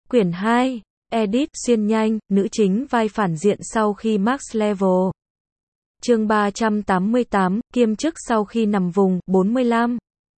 Quyển 2, edit xuyên nhanh, nữ chính vai phản diện sau khi max level. Chương 388, kiêm chức sau khi nằm vùng, 45.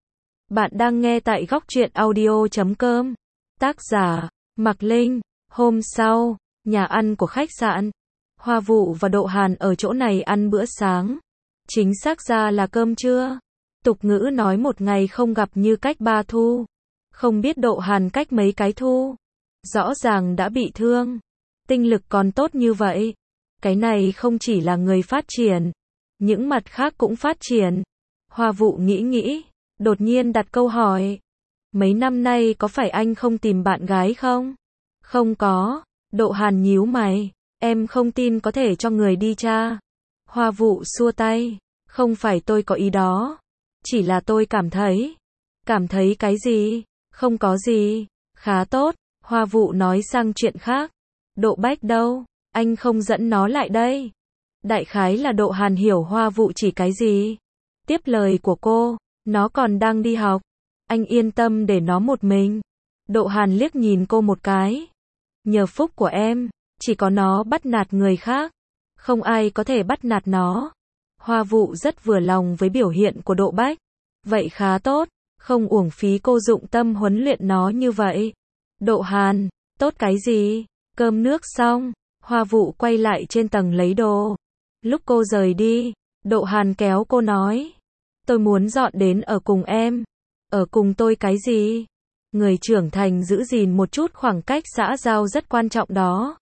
Bạn đang nghe tại góc truyện audio.com. Tác giả, Mạc Linh. Hôm sau, nhà ăn của khách sạn. Hoa Vụ và Độ Hàn ở chỗ này ăn bữa sáng. Chính xác ra là cơm trưa. Tục ngữ nói một ngày không gặp như cách 3 thu. Không biết Độ Hàn cách mấy cái thu. Rõ ràng đã bị thương. Tinh lực còn tốt như vậy. Cái này không chỉ là người phát triển. Những mặt khác cũng phát triển. Hoa Vụ nghĩ. Đột nhiên đặt câu hỏi. Mấy năm nay có phải anh không tìm bạn gái không? Không có. Độ Hàn nhíu mày. Em không tin có thể cho người đi tra. Hoa Vụ xua tay. Không phải tôi có ý đó. Chỉ là tôi cảm thấy. Cảm thấy cái gì? Không có gì. Khá tốt. Hoa Vụ nói sang chuyện khác. Độ Bách đâu? Anh không dẫn nó lại đây. Đại khái là Độ Hàn hiểu Hoa Vụ chỉ cái gì. Tiếp lời của cô. Nó còn đang đi học. Anh yên tâm để nó một mình. Độ Hàn liếc nhìn cô một cái. Nhờ phúc của em, chỉ có nó bắt nạt người khác. Không ai có thể bắt nạt nó. Hoa Vụ rất vừa lòng với biểu hiện của Độ Bách. Vậy khá tốt, không uổng phí cô dụng tâm huấn luyện nó như vậy. Độ Hàn, tốt cái gì? Cơm nước xong, Hoa Vụ quay lại trên tầng lấy đồ. Lúc cô rời đi, Độ Hàn kéo cô nói. Tôi muốn dọn đến ở cùng em. Ở cùng tôi cái gì? Người trưởng thành giữ gìn một chút khoảng cách xã giao rất quan trọng đó.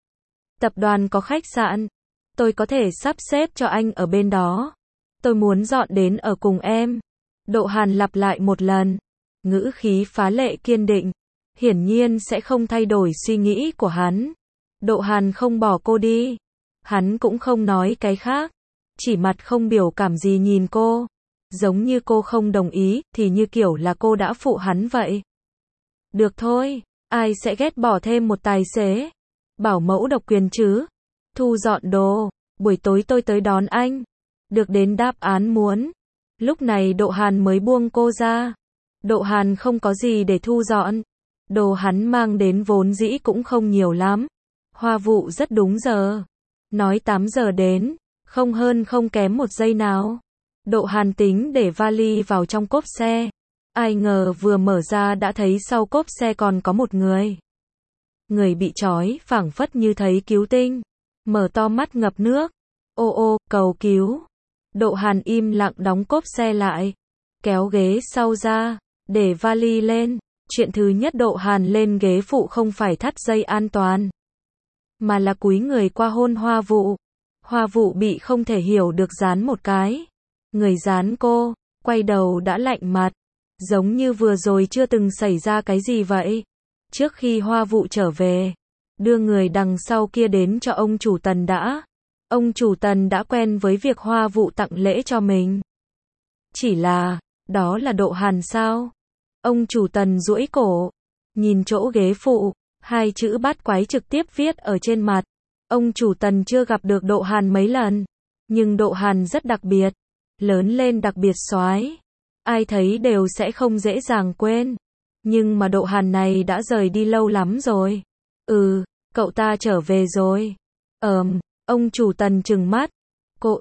Tập đoàn có khách sạn. Tôi có thể sắp xếp cho anh ở bên đó. Tôi muốn dọn đến ở cùng em. Độ Hàn lặp lại một lần. Ngữ khí phá lệ kiên định. Hiển nhiên sẽ không thay đổi suy nghĩ của hắn. Độ Hàn không bỏ cô đi. Hắn cũng không nói cái khác. Chỉ mặt không biểu cảm gì nhìn cô. Giống như cô không đồng ý, thì như kiểu là cô đã phụ hắn vậy. Được thôi, ai sẽ ghét bỏ thêm một tài xế. Bảo mẫu độc quyền chứ. Thu dọn đồ, buổi tối tôi tới đón anh. Được đến đáp án muốn. Lúc này Độ Hàn mới buông cô ra. Độ Hàn không có gì để thu dọn. Đồ hắn mang đến vốn dĩ cũng không nhiều lắm. Hoa Vụ rất đúng giờ. Nói 8 giờ đến, không hơn không kém một giây nào. Độ Hàn tính để vali vào trong cốp xe. Ai ngờ vừa mở ra đã thấy sau cốp xe còn có một người. Người bị trói phảng phất như thấy cứu tinh. Mở to mắt ngập nước. Ô, cầu cứu. Độ Hàn im lặng đóng cốp xe lại. Kéo ghế sau ra. Để vali lên. Chuyện thứ nhất Độ Hàn lên ghế phụ không phải thắt dây an toàn. Mà là cúi người qua hôn Hoa Vụ. Hoa Vụ bị không thể hiểu được dán một cái. Người dán cô, quay đầu đã lạnh mặt. Giống như vừa rồi chưa từng xảy ra cái gì vậy. Trước khi Hoa Vụ trở về, đưa người đằng sau kia đến cho ông chủ Tần đã. Ông chủ Tần đã quen với việc Hoa Vụ tặng lễ cho mình. Chỉ là, đó là Độ Hàn sao? Ông chủ Tần duỗi cổ, nhìn chỗ ghế phụ, hai chữ bát quái trực tiếp viết ở trên mặt. Ông chủ Tần chưa gặp được Độ Hàn mấy lần, nhưng Độ Hàn rất đặc biệt, lớn lên đặc biệt soái. Ai thấy đều sẽ không dễ dàng quên. Nhưng mà Độ Hàn này đã rời đi lâu lắm rồi. Cậu ta trở về rồi. Ông chủ Tần trừng mắt. Cô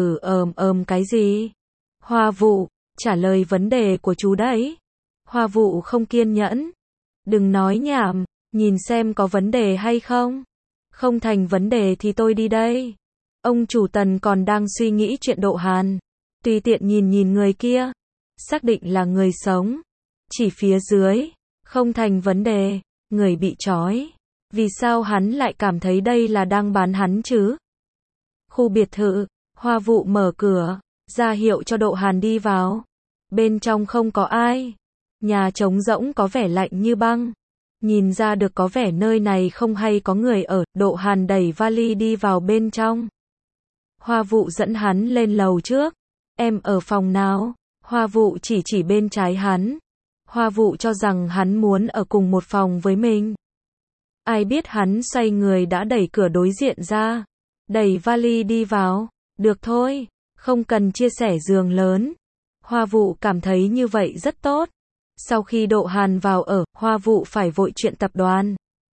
cái gì? Hoa Vụ, trả lời vấn đề của chú đấy. Hoa Vụ không kiên nhẫn. Đừng nói nhảm, nhìn xem có vấn đề hay không. Không thành vấn đề thì tôi đi đây. Ông chủ Tần còn đang suy nghĩ chuyện Độ Hàn. Tùy tiện nhìn người kia. Xác định là người sống. Chỉ phía dưới. Không thành vấn đề. Người bị trói. Vì sao hắn lại cảm thấy đây là đang bán hắn chứ? Khu biệt thự. Hoa Vụ mở cửa. Ra hiệu cho Độ Hàn đi vào. Bên trong không có ai. Nhà trống rỗng có vẻ lạnh như băng. Nhìn ra được có vẻ nơi này không hay có người ở. Độ Hàn đẩy vali đi vào bên trong. Hoa Vụ dẫn hắn lên lầu trước. Em ở phòng nào? Hoa Vụ chỉ bên trái hắn. Hoa Vụ cho rằng hắn muốn ở cùng một phòng với mình. Ai biết hắn xoay người đã đẩy cửa đối diện ra. Đẩy vali đi vào. Được thôi, không cần chia sẻ giường lớn. Hoa Vụ cảm thấy như vậy rất tốt. Sau khi Độ Hàn vào ở, Hoa Vụ phải vội chuyện tập đoàn.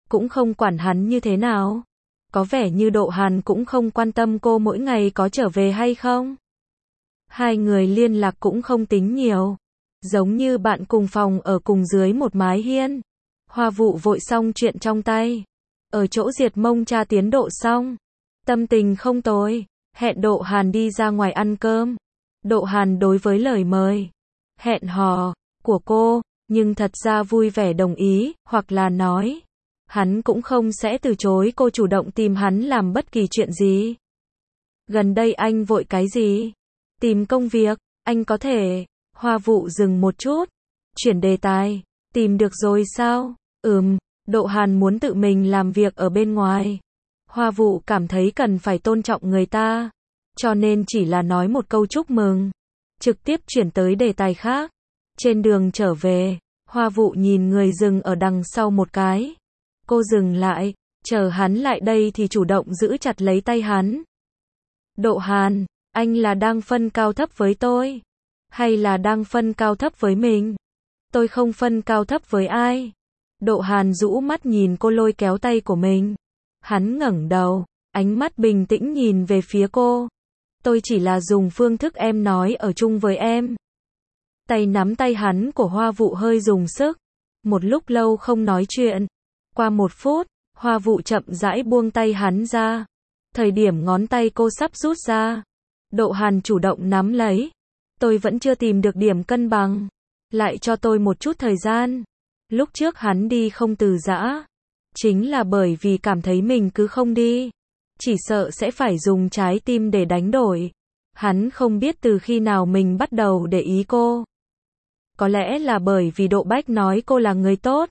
cũng không quản hắn như thế nào. Có vẻ như Độ Hàn cũng không quan tâm cô mỗi ngày có trở về hay không. Hai người liên lạc cũng không tính nhiều, giống như bạn cùng phòng ở cùng dưới một mái hiên. Hoa Vụ vội xong chuyện trong tay, ở chỗ Diệt Mông tra tiến độ xong, tâm tình không tồi, hẹn Độ Hàn đi ra ngoài ăn cơm. Độ Hàn đối với lời mời, hẹn hò của cô, nhưng thật ra vui vẻ đồng ý, hoặc là nói, hắn cũng không sẽ từ chối cô chủ động tìm hắn làm bất kỳ chuyện gì. Gần đây anh vội cái gì? Tìm công việc, anh có thể. Hoa Vụ dừng một chút, chuyển đề tài, tìm được rồi sao? Độ Hàn muốn tự mình làm việc ở bên ngoài. Hoa Vụ cảm thấy cần phải tôn trọng người ta, cho nên chỉ là nói một câu chúc mừng, trực tiếp chuyển tới đề tài khác. Trên đường trở về, Hoa Vụ nhìn người dừng ở đằng sau một cái. Cô dừng lại, chờ hắn lại đây thì chủ động giữ chặt lấy tay hắn. Độ Hàn, anh là đang phân cao thấp với tôi, hay là đang phân cao thấp với mình? Tôi không phân cao thấp với ai. Độ Hàn rũ mắt nhìn cô lôi kéo tay của mình. Hắn ngẩng đầu, ánh mắt bình tĩnh nhìn về phía cô. Tôi chỉ là dùng phương thức em nói ở chung với em. Tay nắm tay hắn của Hoa Vụ hơi dùng sức. Một lúc lâu không nói chuyện. Qua 1 phút, Hoa Vụ chậm rãi buông tay hắn ra. Thời điểm ngón tay cô sắp rút ra, Độ Hàn chủ động nắm lấy. Tôi vẫn chưa tìm được điểm cân bằng. Lại cho tôi một chút thời gian. Lúc trước hắn đi không từ giã, chính là bởi vì cảm thấy mình cứ không đi, chỉ sợ sẽ phải dùng trái tim để đánh đổi. Hắn không biết từ khi nào mình bắt đầu để ý cô. Có lẽ là bởi vì Độ Bách nói cô là người tốt,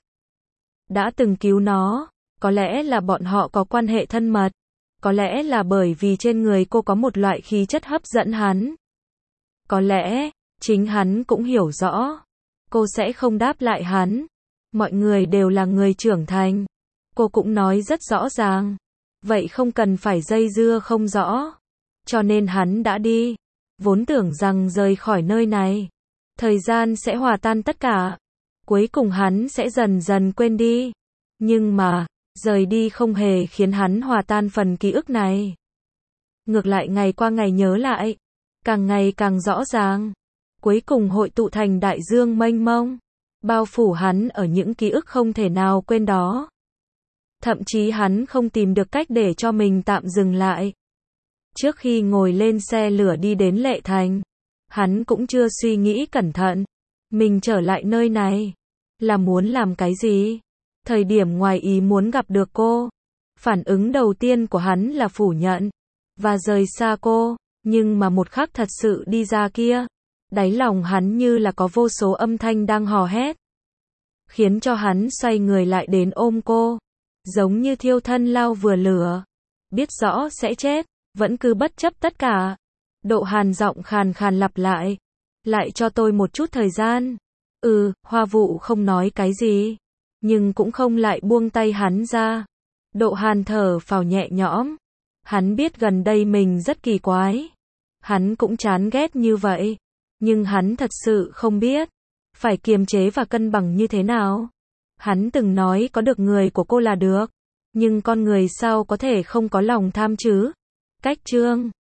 đã từng cứu nó. Có lẽ là bọn họ có quan hệ thân mật. Có lẽ là bởi vì trên người cô có một loại khí chất hấp dẫn hắn. Có lẽ, chính hắn cũng hiểu rõ, cô sẽ không đáp lại hắn. Mọi người đều là người trưởng thành. Cô cũng nói rất rõ ràng. Vậy không cần phải dây dưa không rõ. Cho nên hắn đã đi. Vốn tưởng rằng rời khỏi nơi này, thời gian sẽ hòa tan tất cả. Cuối cùng hắn sẽ dần dần quên đi. Nhưng mà, rời đi không hề khiến hắn hòa tan phần ký ức này. Ngược lại ngày qua ngày nhớ lại, càng ngày càng rõ ràng. Cuối cùng hội tụ thành đại dương mênh mông, bao phủ hắn ở những ký ức không thể nào quên đó. Thậm chí hắn không tìm được cách để cho mình tạm dừng lại. Trước khi ngồi lên xe lửa đi đến Lệ Thành, hắn cũng chưa suy nghĩ cẩn thận. Mình trở lại nơi này, là muốn làm cái gì? Thời điểm ngoài ý muốn gặp được cô, phản ứng đầu tiên của hắn là phủ nhận, và rời xa cô. Nhưng mà một khắc thật sự đi ra kia, đáy lòng hắn như là có vô số âm thanh đang hò hét, khiến cho hắn xoay người lại đến ôm cô, giống như thiêu thân lao vừa lửa, biết rõ sẽ chết, vẫn cứ bất chấp tất cả. Độ Hàn giọng khàn khàn lặp lại cho tôi một chút thời gian. Hoa Vụ không nói cái gì, nhưng cũng không lại buông tay hắn ra. Độ Hàn thở phào nhẹ nhõm. Hắn biết gần đây mình rất kỳ quái. Hắn cũng chán ghét như vậy. Nhưng hắn thật sự không biết phải kiềm chế và cân bằng như thế nào. Hắn từng nói có được người của cô là được. Nhưng con người sao có thể không có lòng tham chứ? Cách chương